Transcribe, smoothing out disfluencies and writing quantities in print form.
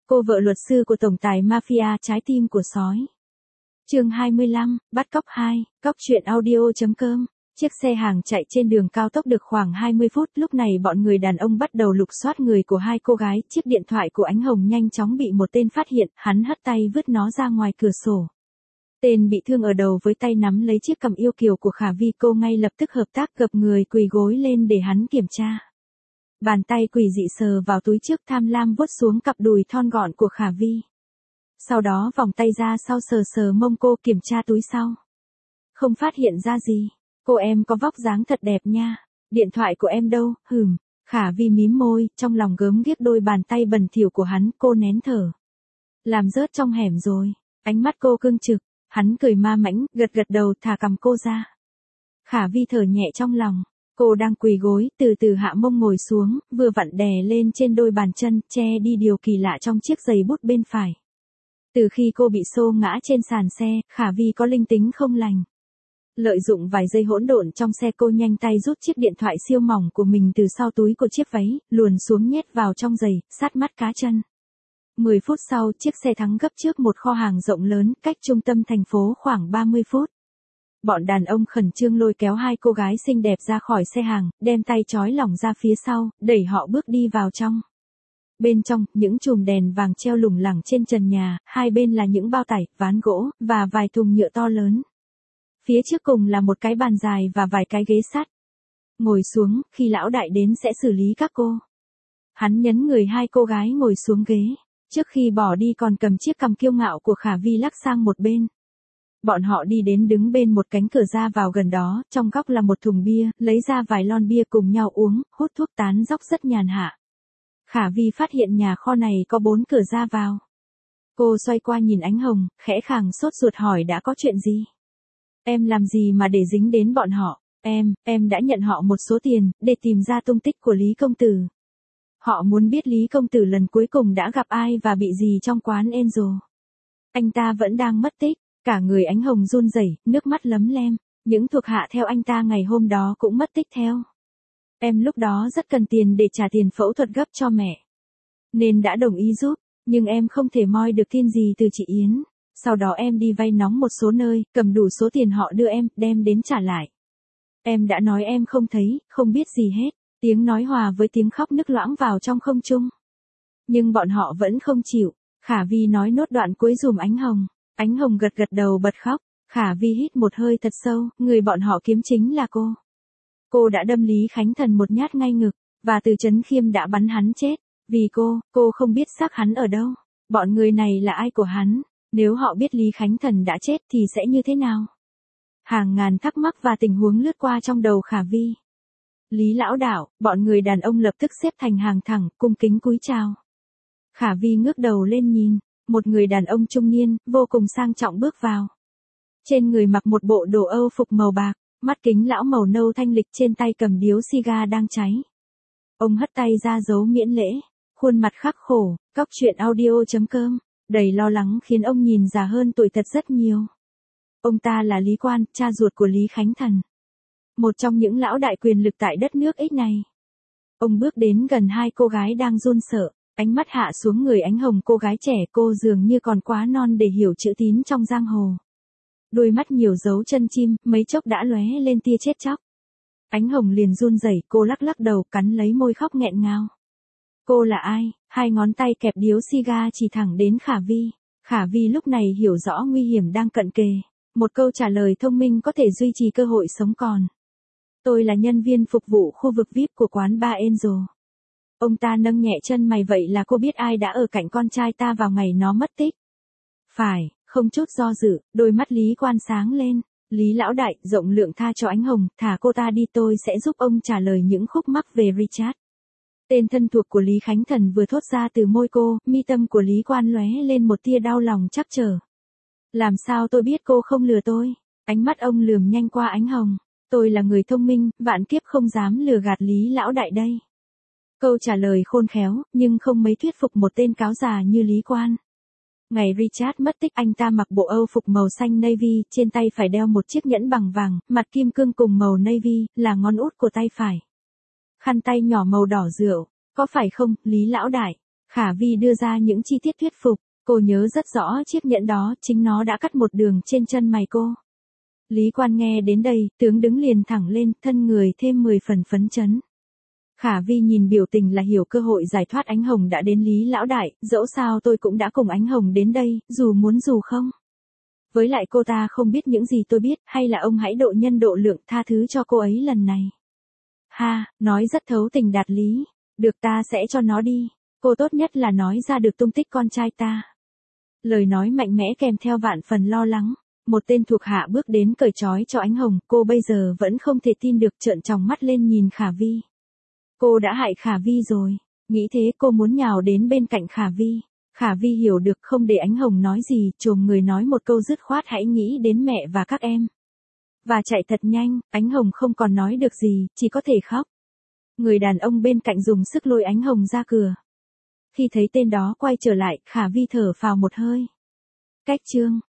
Cô vợ luật sư của tổng tài mafia trái tim của sói. Chương 25, bắt cóc 2, cóc truyện audio.com. Chiếc xe hàng chạy trên đường cao tốc được khoảng 20 phút, lúc này bọn người đàn ông bắt đầu lục soát người của hai cô gái, chiếc điện thoại của Ánh Hồng nhanh chóng bị một tên phát hiện, hắn hất tay vứt nó ra ngoài cửa sổ. Tên bị thương ở đầu với tay nắm lấy chiếc cằm yêu kiều của Khả Vi, cô ngay lập tức hợp tác gập người quỳ gối lên để hắn kiểm tra. Bàn tay quỷ dị sờ vào túi trước, tham lam vuốt xuống cặp đùi thon gọn của Khả Vi. Sau đó vòng tay ra sau sờ sờ mông cô, kiểm tra túi sau. Không phát hiện ra gì. Cô em có vóc dáng thật đẹp nha. Điện thoại của em đâu? Khả Vi mím môi, trong lòng gớm ghiếc đôi bàn tay bẩn thỉu của hắn, cô nén thở. Làm rớt trong hẻm rồi. Ánh mắt cô cương trực, hắn cười ma mãnh, gật gật đầu thả cằm cô ra. Khả Vi thở nhẹ trong lòng. Cô đang quỳ gối, từ từ hạ mông ngồi xuống, vừa vặn đè lên trên đôi bàn chân, che đi điều kỳ lạ trong chiếc giày bút bên phải. Từ khi cô bị xô ngã trên sàn xe, Khả Vi có linh tính không lành. Lợi dụng vài giây hỗn độn trong xe, cô nhanh tay rút chiếc điện thoại siêu mỏng của mình từ sau túi của chiếc váy, luồn xuống nhét vào trong giày, sát mắt cá chân. 10 phút sau, chiếc xe thắng gấp trước một kho hàng rộng lớn, cách trung tâm thành phố khoảng 30 phút. Bọn đàn ông khẩn trương lôi kéo hai cô gái xinh đẹp ra khỏi xe hàng, đem tay trói lỏng ra phía sau, đẩy họ bước đi vào trong. Bên trong, những chùm đèn vàng treo lủng lẳng trên trần nhà, hai bên là những bao tải, ván gỗ, và vài thùng nhựa to lớn. Phía trước cùng là một cái bàn dài và vài cái ghế sắt. Ngồi xuống, khi lão đại đến sẽ xử lý các cô. Hắn nhấn người hai cô gái ngồi xuống ghế. Trước khi bỏ đi còn cầm chiếc cằm kiêu ngạo của Khả Vi lắc sang một bên. Bọn họ đi đến đứng bên một cánh cửa ra vào gần đó, trong góc là một thùng bia, lấy ra vài lon bia cùng nhau uống, hút thuốc tán dóc rất nhàn hạ. Khả Vi phát hiện nhà kho này có 4 cửa ra vào. Cô xoay qua nhìn Ánh Hồng, khẽ khàng sốt ruột hỏi đã có chuyện gì? Em làm gì mà để dính đến bọn họ? Em đã nhận họ một số tiền, để tìm ra tung tích của Lý Công Tử. Họ muốn biết Lý Công Tử lần cuối cùng đã gặp ai và bị gì trong quán Angel. Anh ta vẫn đang mất tích. Cả người Ánh Hồng run rẩy, nước mắt lấm lem. Những thuộc hạ theo anh ta ngày hôm đó cũng mất tích theo. Em lúc đó rất cần tiền để trả tiền phẫu thuật gấp cho mẹ, nên đã đồng ý giúp, nhưng em không thể moi được tin gì từ chị Yến. Sau đó em đi vay nóng một số nơi, cầm đủ số tiền họ đưa em, đem đến trả lại. Em đã nói em không thấy, không biết gì hết. Tiếng nói hòa với tiếng khóc nức loãng vào trong không trung. Nhưng bọn họ vẫn không chịu. Khả Vi nói nốt đoạn cuối dùm Ánh Hồng. Ánh Hồng gật gật đầu bật khóc. Khả Vi hít một hơi thật sâu, người bọn họ kiếm chính là cô. Cô đã đâm Lý Khánh Thần một nhát ngay ngực, và Từ Chấn Khiêm đã bắn hắn chết. Vì cô không biết xác hắn ở đâu. Bọn người này là ai của hắn? Nếu họ biết Lý Khánh Thần đã chết thì sẽ như thế nào? Hàng ngàn thắc mắc và tình huống lướt qua trong đầu Khả Vi. Lý lão đạo, bọn người đàn ông lập tức xếp thành hàng thẳng, cung kính cúi chào. Khả Vi ngước đầu lên nhìn, một người đàn ông trung niên, vô cùng sang trọng bước vào. Trên người mặc một bộ đồ Âu phục màu bạc, mắt kính lão màu nâu thanh lịch, trên tay cầm điếu xì-ga đang cháy. Ông hất tay ra dấu miễn lễ, khuôn mặt khắc khổ, cóc truyện audio.com, đầy lo lắng khiến ông nhìn già hơn tuổi thật rất nhiều. Ông ta là Lý Quan, cha ruột của Lý Khánh Thần. Một trong những lão đại quyền lực tại đất nước X này. Ông bước đến gần hai cô gái đang run sợ, ánh mắt hạ xuống người Ánh Hồng, cô gái trẻ, cô dường như còn quá non để hiểu chữ tín trong giang hồ. Đôi mắt nhiều dấu chân chim, mấy chốc đã lóe lên tia chết chóc. Ánh Hồng liền run rẩy, cô lắc lắc đầu, cắn lấy môi khóc nghẹn ngào. Cô là ai? Hai ngón tay kẹp điếu xì-ga chỉ thẳng đến Khả Vi. Khả Vi lúc này hiểu rõ nguy hiểm đang cận kề. Một câu trả lời thông minh có thể duy trì cơ hội sống còn. Tôi là nhân viên phục vụ khu vực VIP của quán bar Angel. Ông ta nâng nhẹ chân mày, vậy là cô biết ai đã ở cạnh con trai ta vào ngày nó mất tích? Phải, không chút do dự, đôi mắt Lý Quan sáng lên. Lý lão đại, rộng lượng tha cho Ánh Hồng, thả cô ta đi, tôi sẽ giúp ông trả lời những khúc mắc về Richard. Tên thân thuộc của Lý Khánh Thần vừa thốt ra từ môi cô, mi tâm của Lý Quan lóe lên một tia đau lòng trắc trở. Làm sao tôi biết cô không lừa tôi? Ánh mắt ông lườm nhanh qua Ánh Hồng. Tôi là người thông minh, vạn kiếp không dám lừa gạt Lý lão đại đây. Câu trả lời khôn khéo, nhưng không mấy thuyết phục một tên cáo già như Lý Quan. Ngày Richard mất tích, anh ta mặc bộ Âu phục màu xanh navy, trên tay phải đeo một chiếc nhẫn bằng vàng, mặt kim cương cùng màu navy, là ngón út của tay phải. Khăn tay nhỏ màu đỏ rượu, có phải không, Lý lão đại? Khả Vi đưa ra những chi tiết thuyết phục, cô nhớ rất rõ chiếc nhẫn đó, chính nó đã cắt một đường trên chân mày cô. Lý Quan nghe đến đây, tướng đứng liền thẳng lên, thân người thêm 10 phần phấn chấn. Khả Vi nhìn biểu tình là hiểu cơ hội giải thoát Ánh Hồng đã đến. Lý lão đại, dẫu sao tôi cũng đã cùng Ánh Hồng đến đây, dù muốn dù không. Với lại cô ta không biết những gì tôi biết, hay là ông hãy độ nhân độ lượng tha thứ cho cô ấy lần này. Ha, nói rất thấu tình đạt lý. Được, ta sẽ cho nó đi. Cô tốt nhất là nói ra được tung tích con trai ta. Lời nói mạnh mẽ kèm theo vạn phần lo lắng. Một tên thuộc hạ bước đến cởi trói cho Ánh Hồng, cô bây giờ vẫn không thể tin được, trợn tròng mắt lên nhìn Khả Vi. Cô đã hại Khả Vi rồi. Nghĩ thế cô muốn nhào đến bên cạnh Khả Vi. Khả Vi hiểu được, không để Ánh Hồng nói gì, chồm người nói một câu dứt khoát, hãy nghĩ đến mẹ và các em. Và chạy thật nhanh. Ánh Hồng không còn nói được gì, chỉ có thể khóc. Người đàn ông bên cạnh dùng sức lôi Ánh Hồng ra cửa. Khi thấy tên đó quay trở lại, Khả Vi thở phào một hơi. Cách chương